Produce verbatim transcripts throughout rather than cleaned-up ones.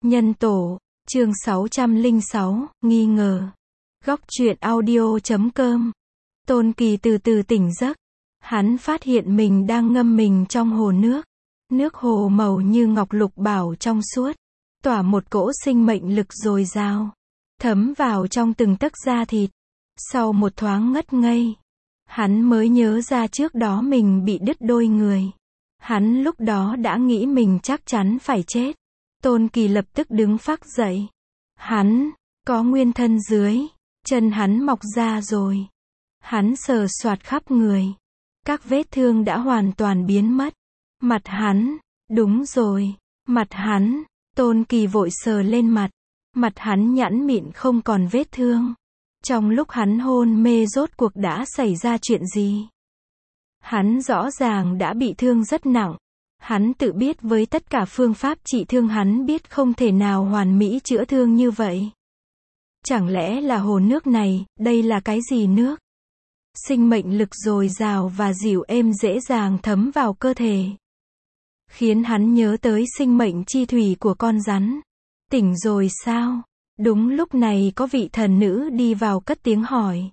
Nhân tổ, chương sáu trăm lẻ sáu, nghi ngờ. Góc truyện audio chấm com. Tôn Kỳ từ từ tỉnh giấc. Hắn phát hiện mình đang ngâm mình trong hồ nước. Nước hồ màu như ngọc lục bảo trong suốt, tỏa một cỗ sinh mệnh lực dồi dào, thấm vào trong từng tấc da thịt. Sau một thoáng ngất ngây, hắn mới nhớ ra trước đó mình bị đứt đôi người. Hắn lúc đó đã nghĩ mình chắc chắn phải chết. Tôn Kỳ lập tức đứng phác dậy. Hắn có nguyên thân dưới, chân hắn mọc ra rồi. Hắn sờ soạt khắp người. Các vết thương đã hoàn toàn biến mất. Mặt hắn, đúng rồi, mặt hắn. Tôn Kỳ vội sờ lên mặt. Mặt hắn nhẵn mịn không còn vết thương. Trong lúc hắn hôn mê rốt cuộc đã xảy ra chuyện gì? Hắn rõ ràng đã bị thương rất nặng. Hắn tự biết với tất cả phương pháp trị thương hắn biết không thể nào hoàn mỹ chữa thương như vậy. Chẳng lẽ là hồ nước này, đây là cái gì nước? Sinh mệnh lực dồi dào và dịu êm dễ dàng thấm vào cơ thể, khiến hắn nhớ tới sinh mệnh chi thủy của con rắn. Tỉnh rồi sao? Đúng lúc này có vị thần nữ đi vào cất tiếng hỏi.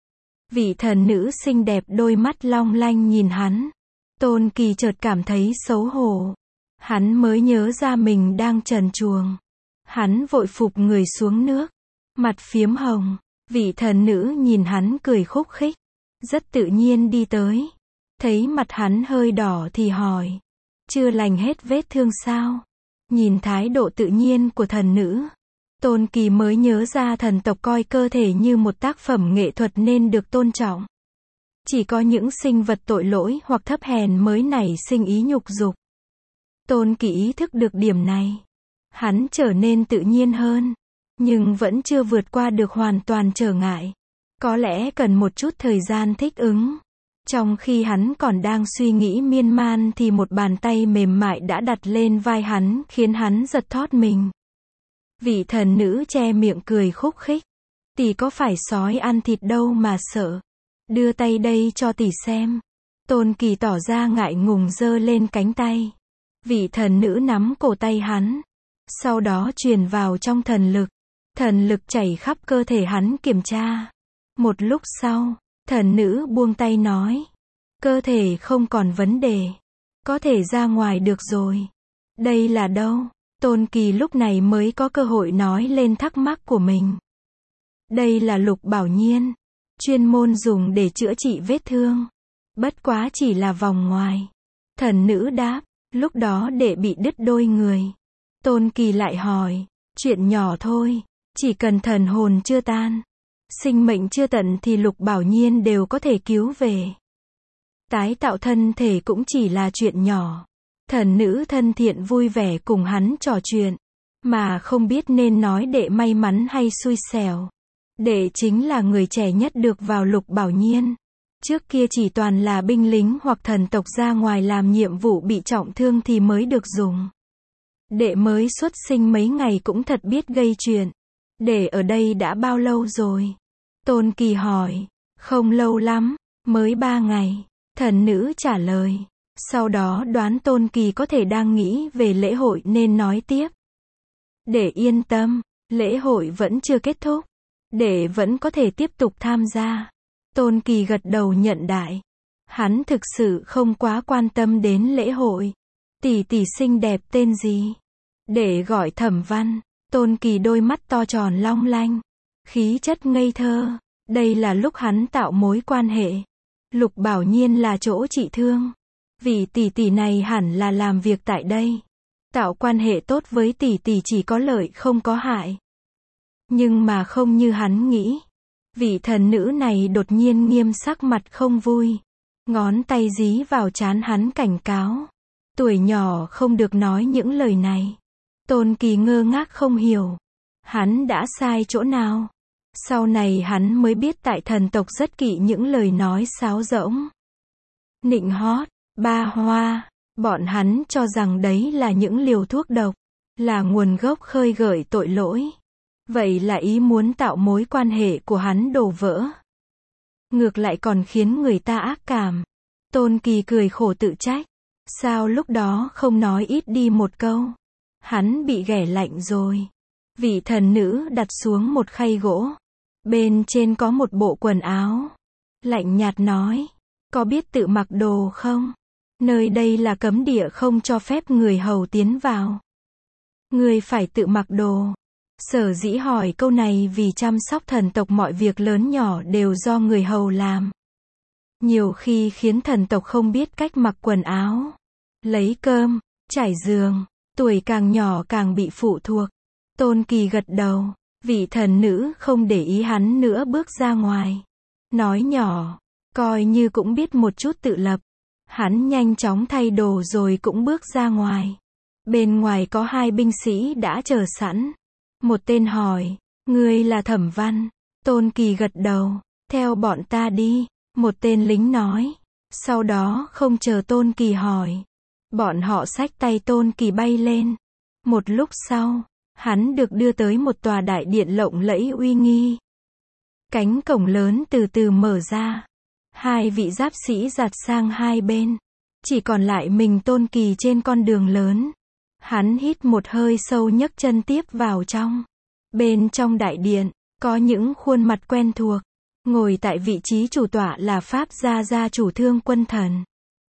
Vị thần nữ xinh đẹp đôi mắt long lanh nhìn hắn. Tôn Kỳ chợt cảm thấy xấu hổ. Hắn mới nhớ ra mình đang trần truồng. Hắn vội phục người xuống nước. Mặt phiếm hồng. Vị thần nữ nhìn hắn cười khúc khích. Rất tự nhiên đi tới. Thấy mặt hắn hơi đỏ thì hỏi. Chưa lành hết vết thương sao? Nhìn thái độ tự nhiên của thần nữ, Tôn Kỳ mới nhớ ra thần tộc coi cơ thể như một tác phẩm nghệ thuật nên được tôn trọng. Chỉ có những sinh vật tội lỗi hoặc thấp hèn mới nảy sinh ý nhục dục. Tôn Kỳ ý thức được điểm này. Hắn trở nên tự nhiên hơn. Nhưng vẫn chưa vượt qua được hoàn toàn trở ngại. Có lẽ cần một chút thời gian thích ứng. Trong khi hắn còn đang suy nghĩ miên man thì một bàn tay mềm mại đã đặt lên vai hắn khiến hắn giật thót mình. Vị thần nữ che miệng cười khúc khích. Tỷ có phải sói ăn thịt đâu mà sợ. Đưa tay đây cho tỷ xem. Tôn Kỳ tỏ ra ngại ngùng giơ lên cánh tay. Vị thần nữ nắm cổ tay hắn. Sau đó truyền vào trong thần lực. Thần lực chảy khắp cơ thể hắn kiểm tra. Một lúc sau, thần nữ buông tay nói. Cơ thể không còn vấn đề. Có thể ra ngoài được rồi. Đây là đâu? Tôn Kỳ lúc này mới có cơ hội nói lên thắc mắc của mình. Đây là lục bảo nhiên. Chuyên môn dùng để chữa trị vết thương. Bất quá chỉ là vòng ngoài. Thần nữ đáp. Lúc đó để bị đứt đôi người. Tôn Kỳ lại hỏi. Chuyện nhỏ thôi. Chỉ cần thần hồn chưa tan, sinh mệnh chưa tận thì lục bảo nhiên đều có thể cứu về. Tái tạo thân thể cũng chỉ là chuyện nhỏ. Thần nữ thân thiện vui vẻ cùng hắn trò chuyện. Mà không biết nên nói đệ may mắn hay xui xẻo. Đệ chính là người trẻ nhất được vào lục bảo nhiên. Trước kia chỉ toàn là binh lính hoặc thần tộc ra ngoài làm nhiệm vụ bị trọng thương thì mới được dùng. Đệ mới xuất sinh mấy ngày cũng thật biết gây chuyện. Đệ ở đây đã bao lâu rồi? Tôn Kỳ hỏi. Không lâu lắm, mới ba ngày. Thần nữ trả lời. Sau đó đoán Tôn Kỳ có thể đang nghĩ về lễ hội nên nói tiếp. Đệ yên tâm, lễ hội vẫn chưa kết thúc. Đệ vẫn có thể tiếp tục tham gia. Tôn Kỳ gật đầu nhận đại. Hắn thực sự không quá quan tâm đến lễ hội. Tỷ tỷ xinh đẹp tên gì? Đệ gọi Thẩm Văn. Tôn Kỳ đôi mắt to tròn long lanh. Khí chất ngây thơ. Đây là lúc hắn tạo mối quan hệ. Lục bảo nhiên là chỗ trị thương. Vì tỷ tỷ này hẳn là làm việc tại đây. Tạo quan hệ tốt với tỷ tỷ chỉ có lợi không có hại. Nhưng mà không như hắn nghĩ. Vị thần nữ này đột nhiên nghiêm sắc mặt không vui. Ngón tay dí vào trán hắn cảnh cáo. Tuổi nhỏ không được nói những lời này. Tôn Kỳ ngơ ngác không hiểu. Hắn đã sai chỗ nào? Sau này hắn mới biết tại thần tộc rất kỵ những lời nói sáo rỗng. Nịnh hót, ba hoa. Bọn hắn cho rằng đấy là những liều thuốc độc. Là nguồn gốc khơi gợi tội lỗi. Vậy là ý muốn tạo mối quan hệ của hắn đổ vỡ. Ngược lại còn khiến người ta ác cảm. Tôn Kỳ cười khổ tự trách. Sao lúc đó không nói ít đi một câu? Hắn bị ghẻ lạnh rồi. Vị thần nữ đặt xuống một khay gỗ. Bên trên có một bộ quần áo. Lạnh nhạt nói. Có biết tự mặc đồ không? Nơi đây là cấm địa, không cho phép người hầu tiến vào. Ngươi phải tự mặc đồ. Sở dĩ hỏi câu này vì chăm sóc thần tộc mọi việc lớn nhỏ đều do người hầu làm. Nhiều khi khiến thần tộc không biết cách mặc quần áo, lấy cơm, trải giường, tuổi càng nhỏ càng bị phụ thuộc. Tôn Kỳ gật đầu, vị thần nữ không để ý hắn nữa bước ra ngoài. Nói nhỏ, coi như cũng biết một chút tự lập. Hắn nhanh chóng thay đồ rồi cũng bước ra ngoài. Bên ngoài có hai binh sĩ đã chờ sẵn. Một tên hỏi, ngươi là Thẩm Văn. Tôn Kỳ gật đầu, theo bọn ta đi. Một tên lính nói. Sau đó không chờ Tôn Kỳ hỏi, bọn họ xách tay Tôn Kỳ bay lên. Một lúc sau, hắn được đưa tới một tòa đại điện lộng lẫy uy nghi. Cánh cổng lớn từ từ mở ra. Hai vị giáp sĩ giạt sang hai bên. Chỉ còn lại mình Tôn Kỳ trên con đường lớn. Hắn hít một hơi sâu, nhấc chân tiếp vào trong. Bên trong đại điện, có những khuôn mặt quen thuộc. Ngồi tại vị trí chủ tọa là Pháp gia gia chủ Thương Quân Thần.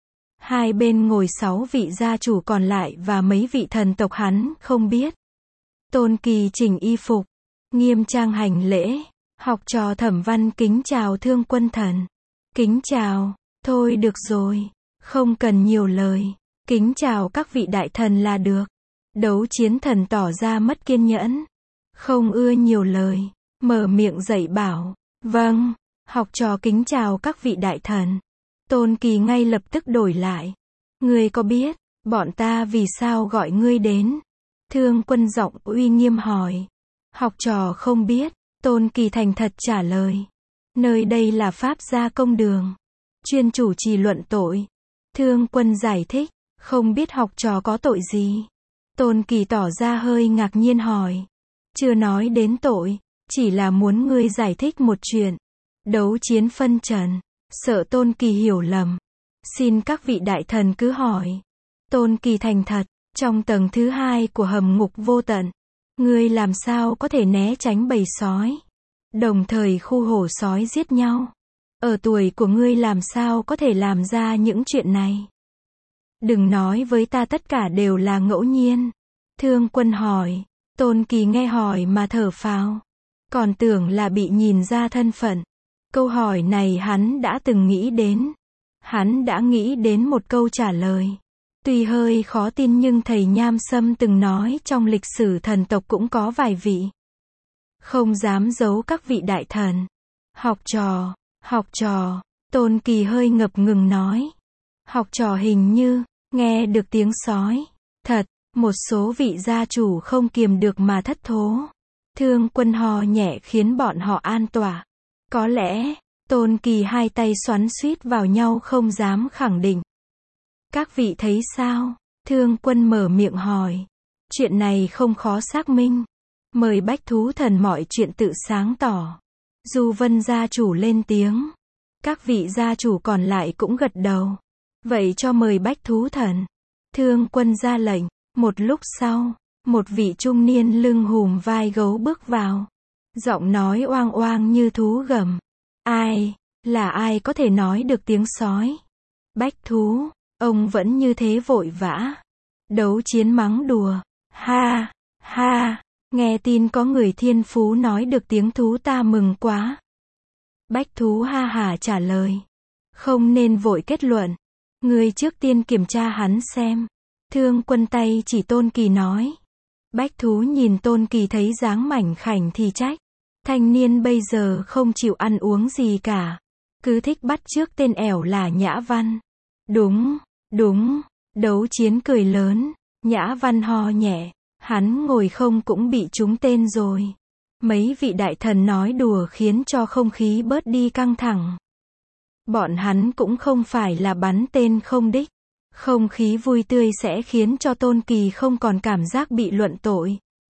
Hai bên ngồi sáu vị gia chủ còn lại và mấy vị thần tộc hắn không biết. Tôn Kỳ chỉnh y phục, nghiêm trang hành lễ. Học trò Thẩm Văn kính chào Thương Quân Thần. Kính chào, thôi được rồi, không cần nhiều lời. Kính chào các vị đại thần là được. Đấu Chiến Thần tỏ ra mất kiên nhẫn, không ưa nhiều lời, mở miệng dạy bảo. Vâng, học trò kính chào các vị đại thần. Tôn Kỳ ngay lập tức đổi lại. Ngươi có biết, bọn ta vì sao gọi ngươi đến? Thương Quân giọng uy nghiêm hỏi. Học trò không biết. Tôn Kỳ thành thật trả lời. Nơi đây là Pháp gia công đường, chuyên chủ trì luận tội. Thương Quân giải thích. Không biết học trò có tội gì? Tôn Kỳ tỏ ra hơi ngạc nhiên hỏi. Chưa nói đến tội, chỉ là muốn ngươi giải thích một chuyện. Đấu Chiến phân trần, sợ Tôn Kỳ hiểu lầm. Xin các vị đại thần cứ hỏi. Tôn Kỳ thành thật. Trong tầng thứ hai của hầm ngục vô tận, ngươi làm sao có thể né tránh bầy sói, đồng thời khu hổ sói giết nhau? Ở tuổi của ngươi làm sao có thể làm ra những chuyện này? Đừng nói với ta tất cả đều là ngẫu nhiên. Thương Quân hỏi. Tôn Kỳ nghe hỏi mà thở phào. Còn tưởng là bị nhìn ra thân phận. Câu hỏi này hắn đã từng nghĩ đến. Hắn đã nghĩ đến một câu trả lời. Tuy hơi khó tin nhưng thầy Nham Sâm từng nói trong lịch sử thần tộc cũng có vài vị. Không dám giấu các vị đại thần. Học trò, học trò, Tôn Kỳ hơi ngập ngừng nói. Học trò hình như, nghe được tiếng sói. Thật, một số vị gia chủ không kiềm được mà thất thố. Thương Quân ho nhẹ khiến bọn họ an tỏa. Có lẽ, Tôn Kỳ hai tay xoắn suýt vào nhau không dám khẳng định. Các vị thấy sao? Thương Quân mở miệng hỏi. Chuyện này không khó xác minh. Mời Bách Thú Thần mọi chuyện tự sáng tỏ. Du Vân gia chủ lên tiếng. Các vị gia chủ còn lại cũng gật đầu. Vậy cho mời Bách Thú Thần. Thương Quân ra lệnh. Một lúc sau, một vị trung niên lưng hùm vai gấu bước vào. Giọng nói oang oang như thú gầm. Ai, là ai có thể nói được tiếng sói? Bách Thú, ông vẫn như thế vội vã. Đấu Chiến mắng đùa. Ha, ha, nghe tin có người thiên phú nói được tiếng thú ta mừng quá. Bách Thú ha hả trả lời. Không nên vội kết luận. Người trước tiên kiểm tra hắn xem. Thương Quân tay chỉ Tôn Kỳ nói. Bách Thú nhìn Tôn Kỳ thấy dáng mảnh khảnh thì trách. Thanh niên bây giờ không chịu ăn uống gì cả. Cứ thích bắt chước tên ẻo là Nhã Văn. Đúng, đúng. Đấu Chiến cười lớn. Nhã Văn ho nhẹ. Hắn ngồi không cũng bị trúng tên rồi. Mấy vị đại thần nói đùa khiến cho không khí bớt đi căng thẳng. Bọn hắn cũng không phải là bắn tên không đích. Không khí vui tươi sẽ khiến cho Tôn Kỳ không còn cảm giác bị luận tội.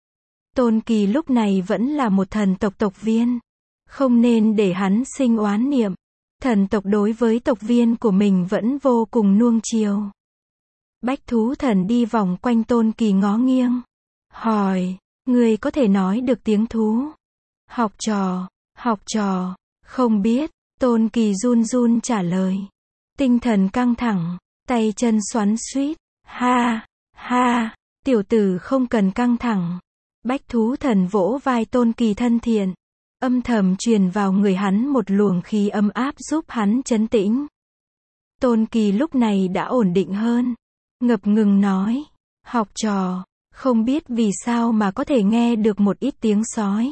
Tôn Kỳ lúc này vẫn là một thần tộc tộc viên. Không nên để hắn sinh oán niệm. Thần tộc đối với tộc viên của mình vẫn vô cùng nuông chiều. Bách thú thần đi vòng quanh Tôn Kỳ ngó nghiêng. Hỏi, ngươi có thể nói được tiếng thú? Học trò, học trò, không biết, Tôn Kỳ run run trả lời. Tinh thần căng thẳng, tay chân xoắn xuýt, ha, ha, tiểu tử không cần căng thẳng. Bách thú thần vỗ vai Tôn Kỳ thân thiện, âm thầm truyền vào người hắn một luồng khí ấm áp giúp hắn trấn tĩnh. Tôn Kỳ lúc này đã ổn định hơn, ngập ngừng nói, học trò, không biết vì sao mà có thể nghe được một ít tiếng sói.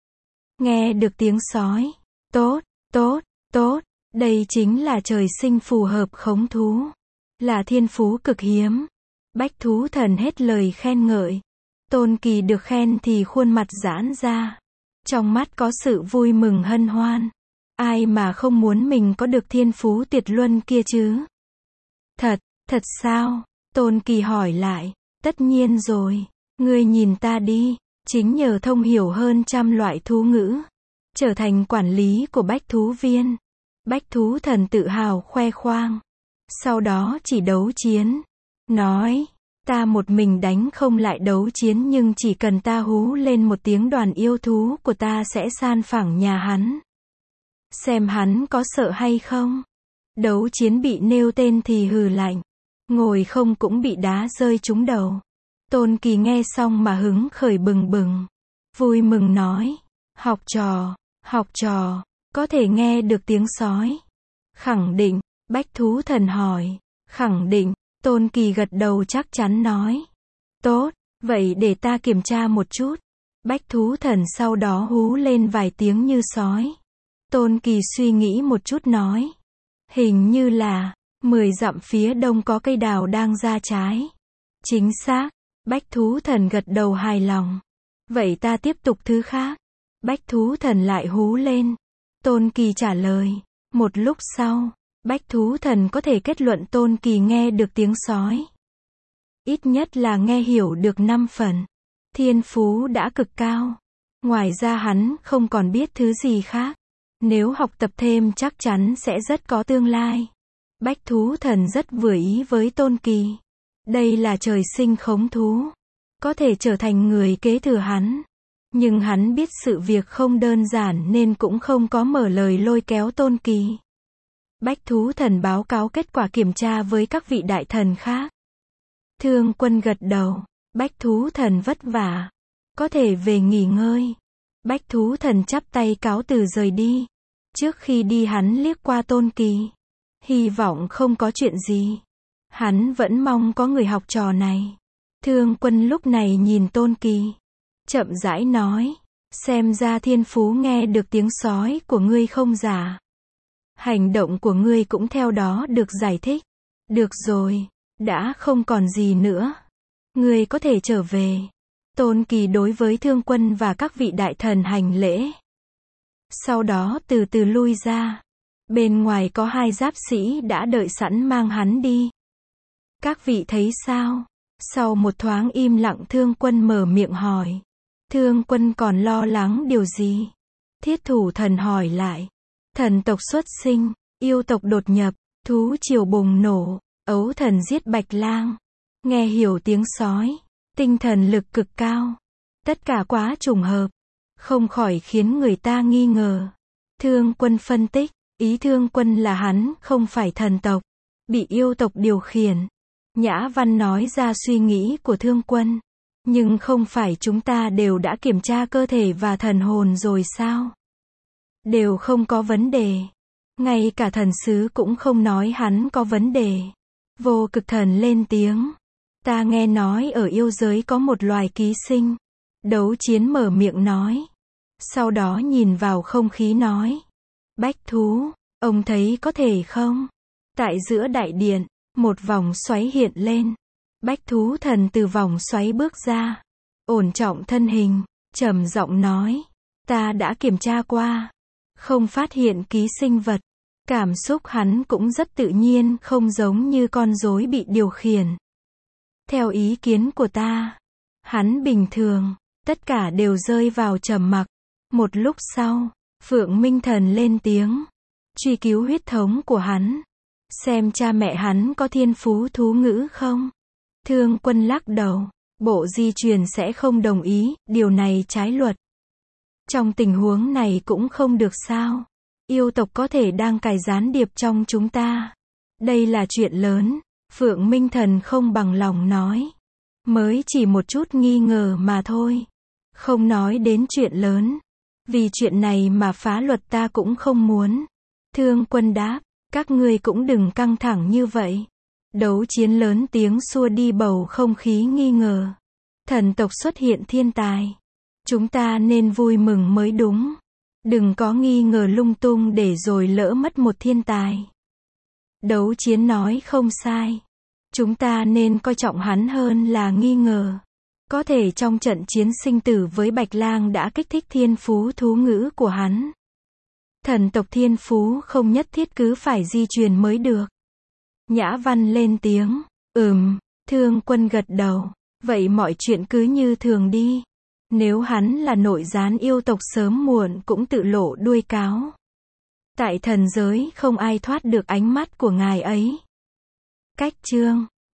Nghe được tiếng sói, tốt, tốt, tốt, đây chính là trời sinh phù hợp khống thú, là thiên phú cực hiếm. Bách thú thần hết lời khen ngợi. Tôn Kỳ được khen thì khuôn mặt giãn ra, trong mắt có sự vui mừng hân hoan. Ai mà không muốn mình có được thiên phú tuyệt luân kia chứ? Thật, thật sao? Tôn Kỳ hỏi lại. Tất nhiên rồi, ngươi nhìn ta đi, chính nhờ thông hiểu hơn trăm loại thú ngữ, trở thành quản lý của bách thú viên. Bách thú thần tự hào khoe khoang. Sau đó chỉ đấu chiến. Nói, ta một mình đánh không lại đấu chiến nhưng chỉ cần ta hú lên một tiếng đoàn yêu thú của ta sẽ san phẳng nhà hắn. Xem hắn có sợ hay không? Đấu chiến bị nêu tên thì hừ lạnh. Ngồi không cũng bị đá rơi trúng đầu. Tôn Kỳ nghe xong mà hứng khởi bừng bừng. Vui mừng nói. Học trò, học trò, có thể nghe được tiếng sói. Khẳng định, bách thú thần hỏi. Khẳng định, Tôn Kỳ gật đầu chắc chắn nói. Tốt, vậy để ta kiểm tra một chút. Bách thú thần sau đó hú lên vài tiếng như sói. Tôn Kỳ suy nghĩ một chút nói. Hình như là, mười dặm phía đông có cây đào đang ra trái. Chính xác, bách thú thần gật đầu hài lòng. Vậy ta tiếp tục thứ khác. Bách thú thần lại hú lên. Tôn Kỳ trả lời. Một lúc sau, bách thú thần có thể kết luận Tôn Kỳ nghe được tiếng sói. Ít nhất là nghe hiểu được năm phần. Thiên phú đã cực cao. Ngoài ra hắn không còn biết thứ gì khác. Nếu học tập thêm chắc chắn sẽ rất có tương lai. Bách thú thần rất vừa ý với Tôn Kỳ. Đây là trời sinh khống thú. Có thể trở thành người kế thừa hắn. Nhưng hắn biết sự việc không đơn giản nên cũng không có mở lời lôi kéo Tôn Kỳ. Bách thú thần báo cáo kết quả kiểm tra với các vị đại thần khác. Thương Quân gật đầu. Bách thú thần vất vả. Có thể về nghỉ ngơi. Bách thú thần chắp tay cáo từ rời đi. Trước khi đi hắn liếc qua Tôn Kỳ. Hy vọng không có chuyện gì. Hắn vẫn mong có người học trò này. Thương Quân lúc này nhìn Tôn Kỳ. Chậm rãi nói. Xem ra thiên phú nghe được tiếng sói của ngươi không giả. Hành động của ngươi cũng theo đó được giải thích. Được rồi. Đã không còn gì nữa. Ngươi có thể trở về. Tôn Kỳ đối với Thương Quân và các vị đại thần hành lễ. Sau đó từ từ lui ra. Bên ngoài có hai giáp sĩ đã đợi sẵn mang hắn đi. Các vị thấy sao? Sau một thoáng im lặng Thương Quân mở miệng hỏi. Thương Quân còn lo lắng điều gì? Thiết thủ thần hỏi lại. Thần tộc xuất sinh, yêu tộc đột nhập, thú triều bùng nổ, ấu thần giết bạch lang. Nghe hiểu tiếng sói, tinh thần lực cực cao. Tất cả quá trùng hợp. Không khỏi khiến người ta nghi ngờ. Thương Quân phân tích, ý Thương Quân là hắn không phải thần tộc, bị yêu tộc điều khiển. Nhã Văn nói ra suy nghĩ của Thương Quân. Nhưng không phải chúng ta đều đã kiểm tra cơ thể và thần hồn rồi sao? Đều không có vấn đề. Ngay cả thần sứ cũng không nói hắn có vấn đề. Vô Cực thần lên tiếng. Ta nghe nói ở yêu giới có một loài ký sinh. Đấu chiến mở miệng nói. Sau đó nhìn vào không khí nói. Bách thú, ông thấy có thể không? Tại giữa đại điện, một vòng xoáy hiện lên. Bách thú thần từ vòng xoáy bước ra. Ổn trọng thân hình, trầm giọng nói. Ta đã kiểm tra qua. Không phát hiện ký sinh vật. Cảm xúc hắn cũng rất tự nhiên, không giống như con rối bị điều khiển. Theo ý kiến của ta, hắn bình thường. Tất cả đều rơi vào trầm mặc. Một lúc sau, Phượng Minh Thần lên tiếng. Truy cứu huyết thống của hắn. Xem cha mẹ hắn có thiên phú thú ngữ không? Thương Quân lắc đầu. Bộ di truyền sẽ không đồng ý, điều này trái luật. Trong tình huống này cũng không được sao. Yêu tộc có thể đang cài gián điệp trong chúng ta. Đây là chuyện lớn. Phượng Minh Thần không bằng lòng nói. Mới chỉ một chút nghi ngờ mà thôi. Không nói đến chuyện lớn. Vì chuyện này mà phá luật ta cũng không muốn. Thương Quân đáp. Các ngươi cũng đừng căng thẳng như vậy. Đấu chiến lớn tiếng xua đi bầu không khí nghi ngờ. Thần tộc xuất hiện thiên tài. Chúng ta nên vui mừng mới đúng. Đừng có nghi ngờ lung tung để rồi lỡ mất một thiên tài. Đấu chiến nói không sai. Chúng ta nên coi trọng hắn hơn là nghi ngờ. Có thể trong trận chiến sinh tử với Bạch Lang đã kích thích thiên phú thú ngữ của hắn. Thần tộc thiên phú không nhất thiết cứ phải di truyền mới được. Nhã Văn lên tiếng. Ừm, Thương Quân gật đầu. Vậy mọi chuyện cứ như thường đi. Nếu hắn là nội gián yêu tộc sớm muộn cũng tự lộ đuôi cáo. Tại thần giới không ai thoát được ánh mắt của ngài ấy. Cách chương